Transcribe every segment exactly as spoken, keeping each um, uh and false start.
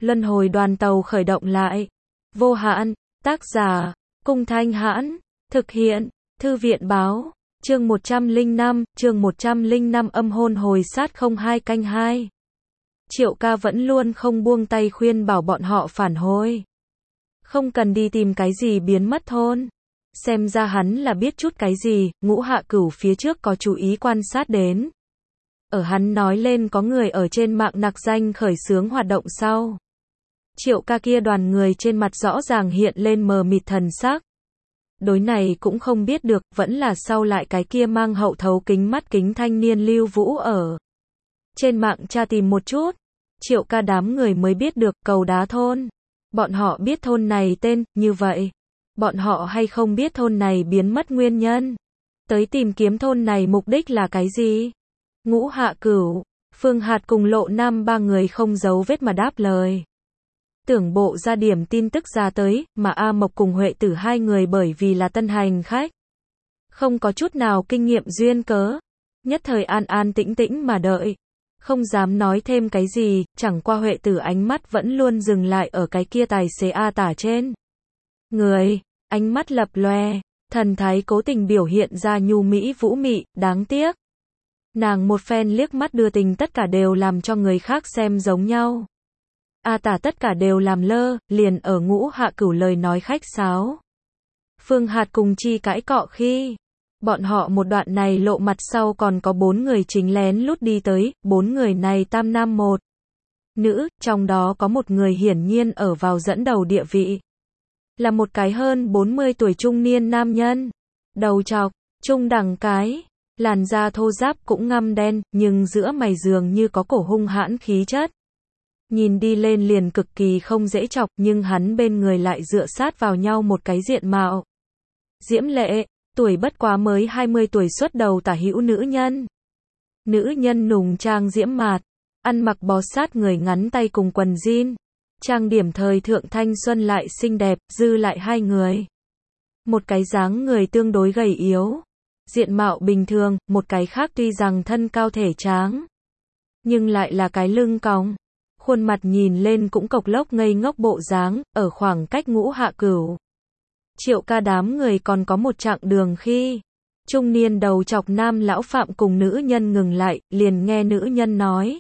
Luân hồi đoàn tàu khởi động lại. Vô hạn, tác giả, Cung Thanh Hãn, thực hiện, Thư viện báo, chương một trăm lẻ năm, chương một trăm lẻ năm âm hôn hồi sát không hai canh hai. Triệu ca vẫn luôn không buông tay khuyên bảo bọn họ phản hồi. Không cần đi tìm cái gì biến mất thôn. Xem ra hắn là biết chút cái gì, Ngũ Hạ Cửu phía trước có chú ý quan sát đến. Ở hắn nói lên có người ở trên mạng nặc danh khởi xướng hoạt động sau. Triệu ca kia đoàn người trên mặt rõ ràng hiện lên mờ mịt thần sắc. Đối này cũng không biết được, vẫn là sau lại cái kia mang hậu thấu kính mắt kính thanh niên Lưu Vũ ở. Trên mạng tra tìm một chút, triệu ca đám người mới biết được cầu đá thôn. Bọn họ biết thôn này tên, như vậy. Bọn họ hay không biết thôn này biến mất nguyên nhân. Tới tìm kiếm thôn này mục đích là cái gì? Ngũ Hạ Cửu, Phương Hạt cùng Lộ Nam ba người không giấu vết mà đáp lời. Tưởng bộ ra điểm tin tức ra tới, mà A Mộc cùng Huệ Tử hai người bởi vì là tân hành khách. Không có chút nào kinh nghiệm duyên cớ. Nhất thời an an tĩnh tĩnh mà đợi. Không dám nói thêm cái gì, chẳng qua Huệ Tử ánh mắt vẫn luôn dừng lại ở cái kia tài xế A Tả trên. Người, ánh mắt lập loe, thần thái cố tình biểu hiện ra nhu mỹ vũ mị, đáng tiếc. Nàng một phen liếc mắt đưa tình tất cả đều làm cho người khác xem giống nhau. A Tả tất cả đều làm lơ, liền ở Ngũ Hạ Cửu lời nói khách sáo. Phương Hạt cùng Chi cãi cọ khi bọn họ một đoạn này lộ mặt sau còn có bốn người chính lén lút đi tới, bốn người này tam nam một nữ, trong đó có một người hiển nhiên ở vào dẫn đầu địa vị. Là một cái hơn bốn mươi tuổi trung niên nam nhân, đầu trọc, trung đẳng cái, làn da thô ráp cũng ngăm đen, nhưng giữa mày dường như có cổ hung hãn khí chất. Nhìn đi lên liền cực kỳ không dễ chọc, nhưng hắn bên người lại dựa sát vào nhau một cái diện mạo diễm lệ, tuổi bất quá mới hai mươi tuổi xuất đầu tả hữu nữ nhân. Nữ nhân nùng trang diễm mạt, ăn mặc bó sát người ngắn tay cùng quần jean. Trang điểm thời thượng thanh xuân lại xinh đẹp, dư lại hai người. Một cái dáng người tương đối gầy yếu, diện mạo bình thường, một cái khác tuy rằng thân cao thể tráng, nhưng lại là cái lưng cong. Khuôn mặt nhìn lên cũng cộc lốc ngây ngốc bộ dáng, ở khoảng cách Ngũ Hạ Cửu. Triệu ca đám người còn có một chặng đường khi trung niên đầu chọc nam lão Phạm cùng nữ nhân ngừng lại, liền nghe nữ nhân nói.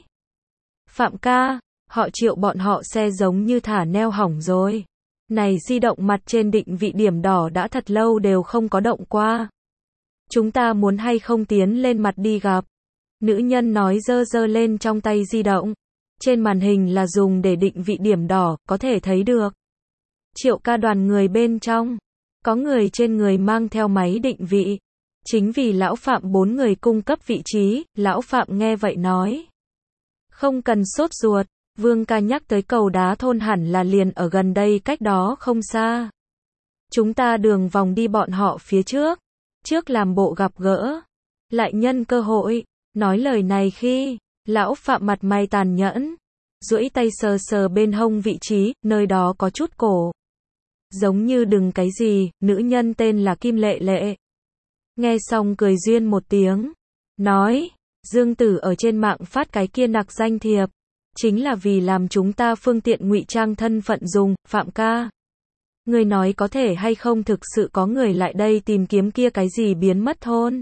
Phạm ca, họ Triệu bọn họ xe giống như thả neo hỏng rồi. Này di động mặt trên định vị điểm đỏ đã thật lâu đều không có động qua. Chúng ta muốn hay không tiến lên mặt đi gặp. Nữ nhân nói giơ giơ lên trong tay di động. Trên màn hình là dùng để định vị điểm đỏ, có thể thấy được. Triệu ca đoàn người bên trong, có người trên người mang theo máy định vị. Chính vì lão Phạm bốn người cung cấp vị trí, lão Phạm nghe vậy nói. Không cần sốt ruột, Vương ca nhắc tới cầu đá thôn hẳn là liền ở gần đây cách đó không xa. Chúng ta đường vòng đi bọn họ phía trước, trước làm bộ gặp gỡ, lại nhân cơ hội, nói lời này khi, lão Phạm mặt mày tàn nhẫn, duỗi tay sờ sờ bên hông vị trí, nơi đó có chút cổ. Giống như đừng cái gì, nữ nhân tên là Kim Lệ Lệ. Nghe xong cười duyên một tiếng, nói, Dương Tử ở trên mạng phát cái kia nặc danh thiệp, chính là vì làm chúng ta phương tiện ngụy trang thân phận dùng, Phạm ca. Người nói có thể hay không thực sự có người lại đây tìm kiếm kia cái gì biến mất thôn.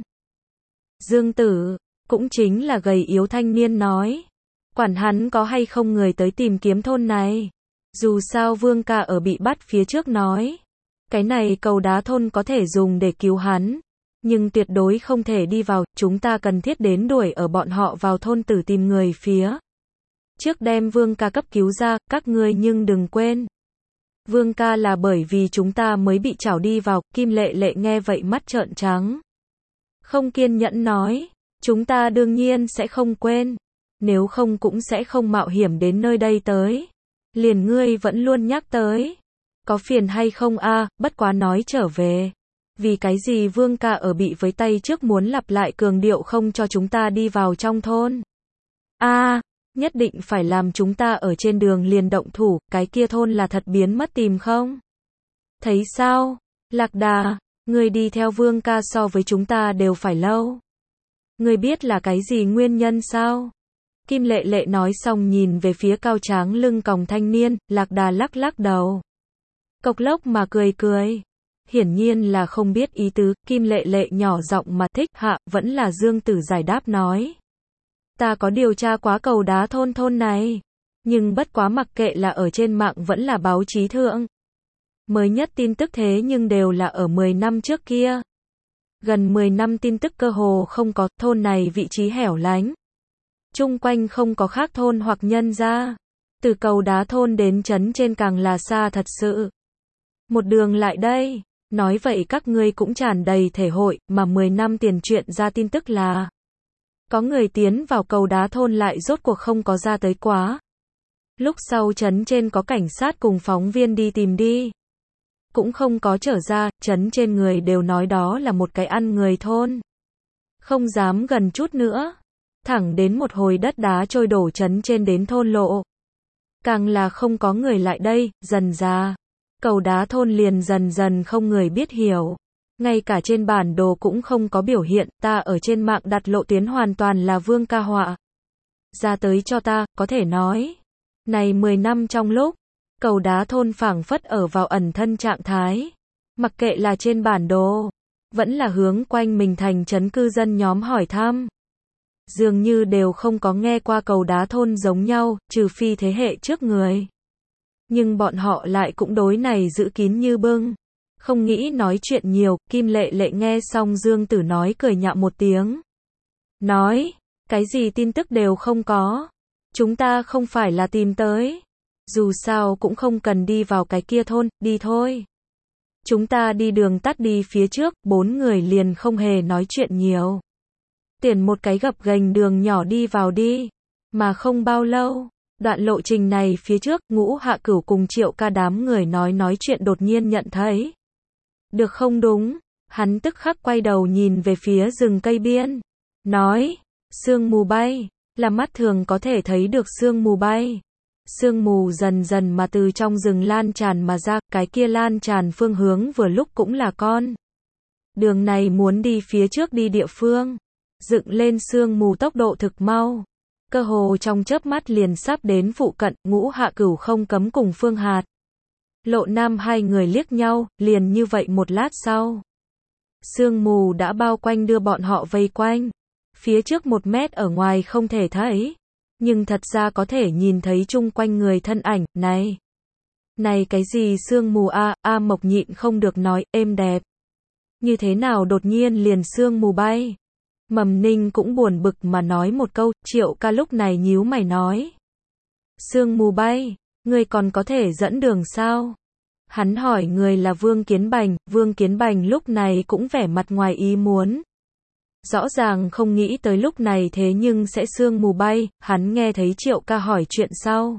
Dương Tử, cũng chính là gầy yếu thanh niên nói, quản hắn có hay không người tới tìm kiếm thôn này. Dù sao Vương ca ở bị bắt phía trước nói, cái này cầu đá thôn có thể dùng để cứu hắn, nhưng tuyệt đối không thể đi vào, chúng ta cần thiết đến đuổi ở bọn họ vào thôn tử tìm người phía trước đem Vương ca cấp cứu ra, các ngươi nhưng đừng quên. Vương ca là bởi vì chúng ta mới bị trảo đi vào, Kim Lệ Lệ nghe vậy mắt trợn trắng. Không kiên nhẫn nói, chúng ta đương nhiên sẽ không quên, nếu không cũng sẽ không mạo hiểm đến nơi đây tới. Liền ngươi vẫn luôn nhắc tới. Có phiền hay không a? À, bất quá nói trở về. Vì cái gì Vương ca ở bị với tay trước muốn lặp lại cường điệu không cho chúng ta đi vào trong thôn. A, à, nhất định phải làm chúng ta ở trên đường liền động thủ, cái kia thôn là thật biến mất tìm không? Thấy sao? Lạc Đà, ngươi đi theo Vương ca so với chúng ta đều phải lâu. Ngươi biết là cái gì nguyên nhân sao? Kim Lệ Lệ nói xong nhìn về phía cao tráng lưng còng thanh niên, Lạc Đà lắc lắc đầu. Cộc lốc mà cười cười. Hiển nhiên là không biết ý tứ, Kim Lệ Lệ nhỏ giọng mà thích hạ, vẫn là Dương Tử giải đáp nói. Ta có điều tra quá cầu đá thôn thôn này. Nhưng bất quá mặc kệ là ở trên mạng vẫn là báo chí thượng. Mới nhất tin tức thế nhưng đều là ở mười năm trước kia. Gần mười năm tin tức cơ hồ không có, thôn này vị trí hẻo lánh. Chung quanh không có khác thôn hoặc nhân gia. Từ cầu đá thôn đến trấn trên càng là xa thật sự. Một đường lại đây, nói vậy các ngươi cũng tràn đầy thể hội, mà mười năm tiền chuyện ra tin tức là có người tiến vào cầu đá thôn lại rốt cuộc không có ra tới quá. Lúc sau trấn trên có cảnh sát cùng phóng viên đi tìm đi. Cũng không có trở ra, trấn trên người đều nói đó là một cái ăn người thôn. Không dám gần chút nữa. Thẳng đến một hồi đất đá trôi đổ trấn trên đến thôn lộ. Càng là không có người lại đây, dần ra. Cầu đá thôn liền dần dần không người biết hiểu. Ngay cả trên bản đồ cũng không có biểu hiện, ta ở trên mạng đặt lộ tuyến hoàn toàn là Vương ca họa. Ra tới cho ta, có thể nói. Này mười năm trong lúc, cầu đá thôn phảng phất ở vào ẩn thân trạng thái. Mặc kệ là trên bản đồ, vẫn là hướng quanh mình thành trấn cư dân nhóm hỏi thăm. Dường như đều không có nghe qua cầu đá thôn giống nhau, trừ phi thế hệ trước người. Nhưng bọn họ lại cũng đối này giữ kín như bưng. Không nghĩ nói chuyện nhiều, Kim Lệ Lệ nghe xong Dương Tử nói cười nhạo một tiếng. Nói, cái gì tin tức đều không có. Chúng ta không phải là tìm tới. Dù sao cũng không cần đi vào cái kia thôn, đi thôi. Chúng ta đi đường tắt đi phía trước, bốn người liền không hề nói chuyện nhiều. Tiền một cái gập ghềnh đường nhỏ đi vào đi. Mà không bao lâu, đoạn lộ trình này phía trước, Ngũ Hạ Cửu cùng Triệu Ca đám người nói nói chuyện đột nhiên nhận thấy. Được không đúng, hắn tức khắc quay đầu nhìn về phía rừng cây biên. Nói, sương mù bay, là mắt thường có thể thấy được sương mù bay. Sương mù dần dần mà từ trong rừng lan tràn mà ra, cái kia lan tràn phương hướng vừa lúc cũng là con. Đường này muốn đi phía trước đi địa phương. Dựng lên sương mù tốc độ thực mau. Cơ hồ trong chớp mắt liền sắp đến phụ cận, Ngũ Hạ Cửu không cấm cùng Phương Hạt. Lộ Nam hai người liếc nhau, liền như vậy một lát sau. Sương mù đã bao quanh đưa bọn họ vây quanh. Phía trước một mét ở ngoài không thể thấy. Nhưng thật ra có thể nhìn thấy chung quanh người thân ảnh, này. Này cái gì sương mù a, a Mộc nhịn không được nói, êm đẹp. Như thế nào đột nhiên liền sương mù bay. Mầm Ninh cũng buồn bực mà nói một câu, Triệu Ca lúc này nhíu mày nói. Sương mù bay, ngươi còn có thể dẫn đường sao? Hắn hỏi người là Vương Kiến Bành, Vương Kiến Bành lúc này cũng vẻ mặt ngoài ý muốn. Rõ ràng không nghĩ tới lúc này thế nhưng sẽ sương mù bay, hắn nghe thấy Triệu Ca hỏi chuyện sau.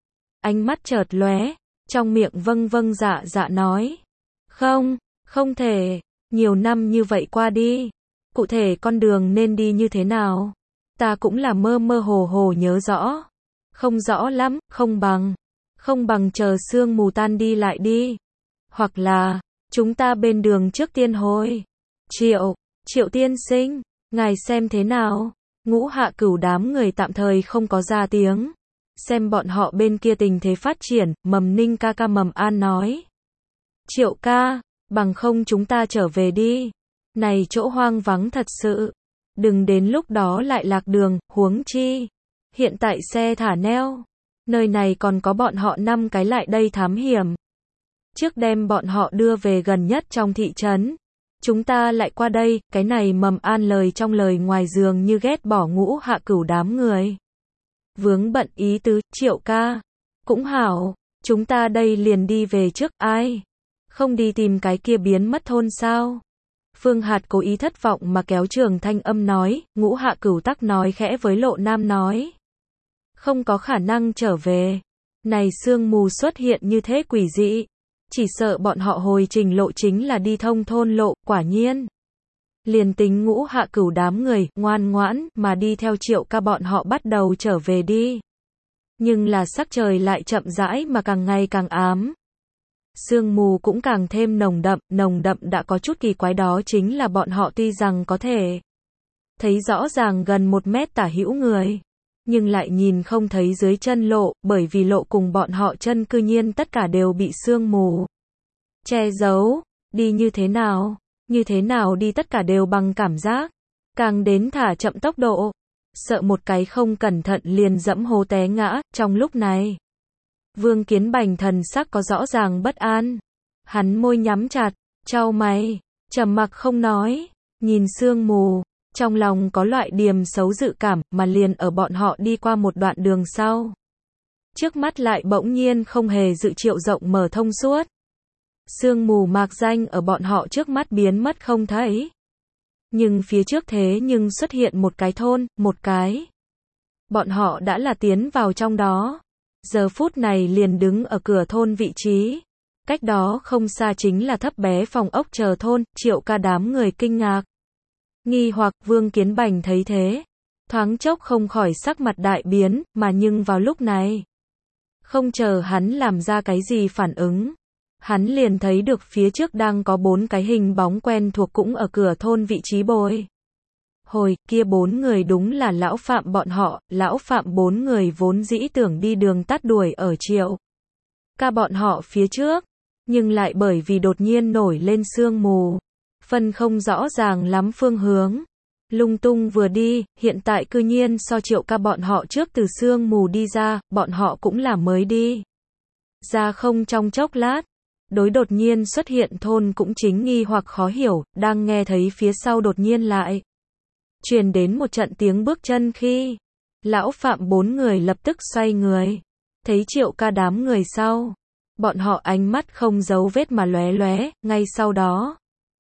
Ánh mắt chợt lóe, trong miệng vâng vâng dạ dạ nói. Không, không thể, nhiều năm như vậy qua đi. Cụ thể con đường nên đi như thế nào? Ta cũng là mơ mơ hồ hồ nhớ rõ. Không rõ lắm, không bằng. Không bằng chờ sương mù tan đi lại đi. Hoặc là, chúng ta bên đường trước tiên hồi. Triệu, Triệu tiên sinh, ngài xem thế nào? Ngũ Hạ Cửu đám người tạm thời không có ra tiếng. Xem bọn họ bên kia tình thế phát triển, Mầm Ninh ca ca Mầm An nói. Triệu ca, bằng không chúng ta trở về đi. Này chỗ hoang vắng thật sự. Đừng đến lúc đó lại lạc đường, huống chi. Hiện tại xe thả neo. Nơi này còn có bọn họ năm cái lại đây thám hiểm. Trước đem bọn họ đưa về gần nhất trong thị trấn. Chúng ta lại qua đây, cái này Mầm An lời trong lời ngoài dường như ghét bỏ Ngũ Hạ Cửu đám người. Vướng bận ý tứ, Triệu ca. Cũng hảo, chúng ta đây liền đi về trước, ai? Không đi tìm cái kia biến mất thôn sao? Phương Hạt cố ý thất vọng mà kéo Trường thanh âm nói, Ngũ Hạ Cửu tắc nói khẽ với Lộ Nam nói. Không có khả năng trở về. Này sương mù xuất hiện như thế quỷ dị. Chỉ sợ bọn họ hồi trình lộ chính là đi thông thôn lộ, quả nhiên. Liền tính Ngũ Hạ Cửu đám người, ngoan ngoãn, mà đi theo Triệu ca bọn họ bắt đầu trở về đi. Nhưng là sắc trời lại chậm rãi mà càng ngày càng ám. Sương mù cũng càng thêm nồng đậm, nồng đậm đã có chút kỳ quái đó chính là bọn họ tuy rằng có thể thấy rõ ràng gần một mét tả hữu người. nhưng lại nhìn không thấy dưới chân lộ, bởi vì lộ cùng bọn họ chân cư nhiên tất cả đều bị sương mù che giấu. Đi như thế nào? Như thế nào đi tất cả đều bằng cảm giác. Càng đến thả chậm tốc độ. Sợ một cái không cẩn thận liền dẫm hố té ngã. Trong lúc này, Vương Kiến Bành thần sắc có rõ ràng bất an. Hắn môi nhắm chặt, chau mày, trầm mặc không nói, nhìn sương mù, trong lòng có loại điềm xấu dự cảm, mà liền ở bọn họ đi qua một đoạn đường sau. Trước mắt lại bỗng nhiên không hề dự triệu rộng mở thông suốt. Sương mù mạc danh ở bọn họ trước mắt biến mất không thấy. Nhưng phía trước thế nhưng xuất hiện một cái thôn, một cái. Bọn họ đã là tiến vào trong đó. Giờ phút này liền đứng ở cửa thôn vị trí. Cách đó không xa chính là thấp bé phòng ốc chờ thôn, Triệu Ca đám người kinh ngạc. Nghi hoặc Vương Kiến Bành thấy thế. Thoáng chốc không khỏi sắc mặt đại biến, mà nhưng vào lúc này. Không chờ hắn làm ra cái gì phản ứng. Hắn liền thấy được phía trước đang có bốn cái hình bóng quen thuộc cũng ở cửa thôn vị trí bồi. Hồi, kia bốn người đúng là lão Phạm bọn họ, lão Phạm bốn người vốn dĩ tưởng đi đường tắt đuổi ở Triệu Ca bọn họ phía trước, nhưng lại bởi vì đột nhiên nổi lên sương mù, phân không rõ ràng lắm phương hướng. Lung tung vừa đi, hiện tại cư nhiên so Triệu Ca bọn họ trước từ sương mù đi ra, bọn họ cũng là mới đi ra không trong chốc lát. Đối đột nhiên xuất hiện thôn cũng chính nghi hoặc khó hiểu, đang nghe thấy phía sau đột nhiên lại truyền đến một trận tiếng bước chân khi lão Phạm bốn người lập tức xoay người, thấy Triệu Ca đám người sau, bọn họ ánh mắt không giấu vết mà lóe lóe, ngay sau đó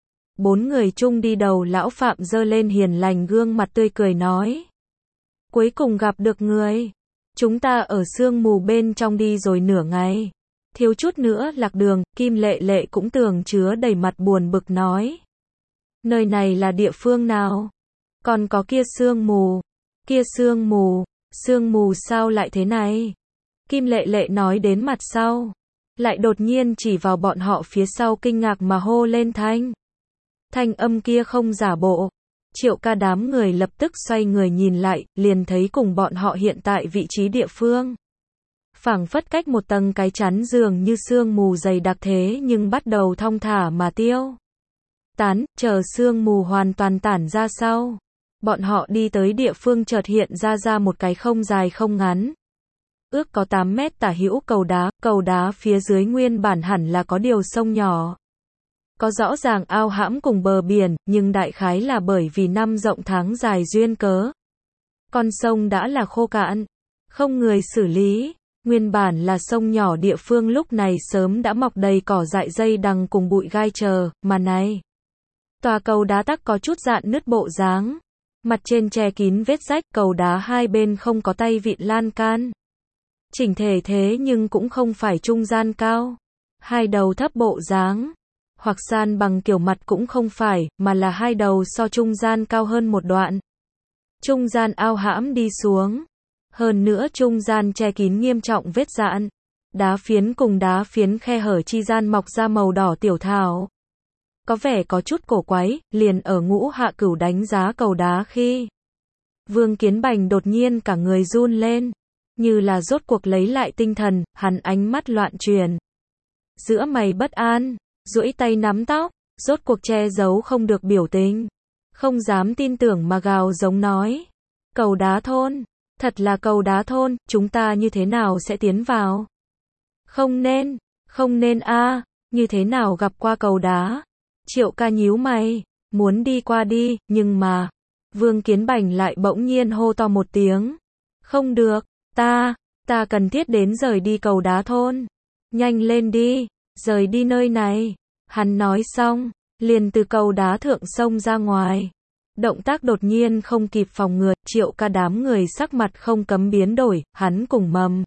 bốn người chung đi đầu lão Phạm giơ lên hiền lành gương mặt tươi cười nói: cuối cùng gặp được người, chúng ta ở sương mù bên trong đi rồi nửa ngày, thiếu chút nữa lạc đường. Kim Lệ Lệ cũng tường chứa đầy mặt buồn bực nói: nơi này là địa phương nào? Còn có kia sương mù, kia sương mù, sương mù sao lại thế này? Kim Lệ Lệ nói đến mặt sau, lại đột nhiên chỉ vào bọn họ phía sau kinh ngạc mà hô lên thanh. Thanh âm kia không giả bộ. Triệu Ca đám người lập tức xoay người nhìn lại, liền thấy cùng bọn họ hiện tại vị trí địa phương. Phảng phất cách một tầng cái chắn dường như sương mù dày đặc thế nhưng bắt đầu thong thả mà tiêu tán, chờ sương mù hoàn toàn tản ra sau. Bọn họ đi tới địa phương chợt hiện ra ra một cái không dài không ngắn. Ước có tám mét tả hữu cầu đá, cầu đá phía dưới nguyên bản hẳn là có điều sông nhỏ. Có rõ ràng ao hãm cùng bờ biển, nhưng đại khái là bởi vì năm rộng tháng dài duyên cớ. Con sông đã là khô cạn, không người xử lý. Nguyên bản là sông nhỏ địa phương lúc này sớm đã mọc đầy cỏ dại dây đằng cùng bụi gai chờ, mà này. Tòa cầu đá tắc có chút dạn nứt bộ dáng. Mặt trên che kín vết rách, cầu đá hai bên không có tay vịn lan can. Chỉnh thể thế nhưng cũng không phải trung gian cao. Hai đầu thấp bộ dáng. Hoặc san bằng kiểu mặt cũng không phải, mà là hai đầu so trung gian cao hơn một đoạn. Trung gian ao hãm đi xuống. Hơn nữa trung gian che kín nghiêm trọng vết dạn. Đá phiến cùng đá phiến khe hở chi gian mọc ra màu đỏ tiểu thảo. Có vẻ có chút cổ quái, liền ở Ngũ Hạ Cửu đánh giá cầu đá khi. Vương Kiến Bành đột nhiên cả người run lên. Như là rốt cuộc lấy lại tinh thần, hắn ánh mắt loạn truyền. Giữa mày bất an, duỗi tay nắm tóc, rốt cuộc che giấu không được biểu tình. Không dám tin tưởng mà gào giống nói. Cầu đá thôn. Thật là cầu đá thôn, chúng ta như thế nào sẽ tiến vào? Không nên, không nên a, à, như thế nào gặp qua cầu đá? Triệu Ca nhíu mày, muốn đi qua đi, nhưng mà, Vương Kiến Bành lại bỗng nhiên hô to một tiếng. Không được, ta, ta cần thiết đến rời đi cầu đá thôn. Nhanh lên đi, rời đi nơi này. Hắn nói xong, liền từ cầu đá thượng sông ra ngoài. Động tác đột nhiên không kịp phòng ngừa, Triệu Ca đám người sắc mặt không cấm biến đổi, hắn cùng Mầm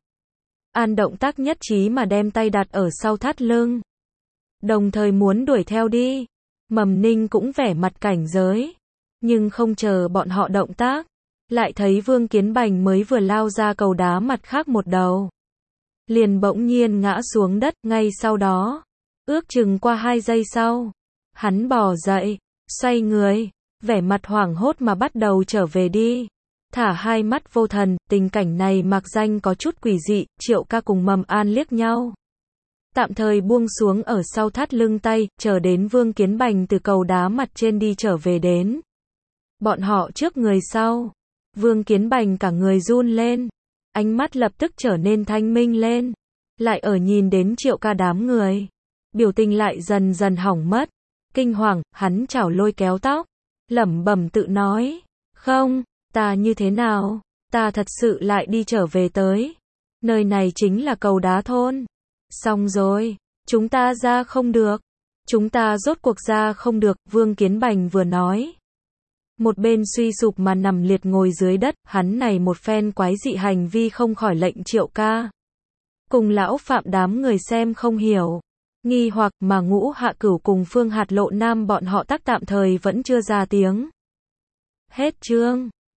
An động tác nhất trí mà đem tay đặt ở sau thắt lưng. Đồng thời muốn đuổi theo đi. Mầm Ninh cũng vẻ mặt cảnh giới. Nhưng không chờ bọn họ động tác. Lại thấy Vương Kiến Bành mới vừa lao ra cầu đá mặt khác một đầu. Liền bỗng nhiên ngã xuống đất, ngay sau đó. Ước chừng qua hai giây sau. Hắn bò dậy, xoay người. Vẻ mặt hoảng hốt mà bắt đầu trở về đi. thả hai mắt vô thần, tình cảnh này mặc danh có chút quỷ dị, Triệu Ca cùng Mầm An liếc nhau. Tạm thời buông xuống ở sau thắt lưng tay, chờ đến Vương Kiến Bành từ cầu đá mặt trên đi trở về đến. Bọn họ trước người sau. Vương Kiến Bành cả người run lên. Ánh mắt lập tức trở nên thanh minh lên. Lại ở nhìn đến Triệu Ca đám người. Biểu tình lại dần dần hỏng mất. Kinh hoàng, hắn chảo lôi kéo tóc. Lẩm bẩm tự nói. Không, ta như thế nào? Ta thật sự lại đi trở về tới. Nơi này chính là cầu đá thôn. Xong rồi, chúng ta ra không được. Chúng ta rốt cuộc ra không được, Vương Kiến Bành vừa nói. Một bên suy sụp mà nằm liệt ngồi dưới đất, hắn này một phen quái dị hành vi không khỏi lệnh Triệu Ca. Cùng lão Phạm đám người xem không hiểu. Nghi hoặc mà Ngũ Hạ Cửu cùng Phương Hạt Lộ Nam bọn họ tắc tạm thời vẫn chưa ra tiếng. Hết chương.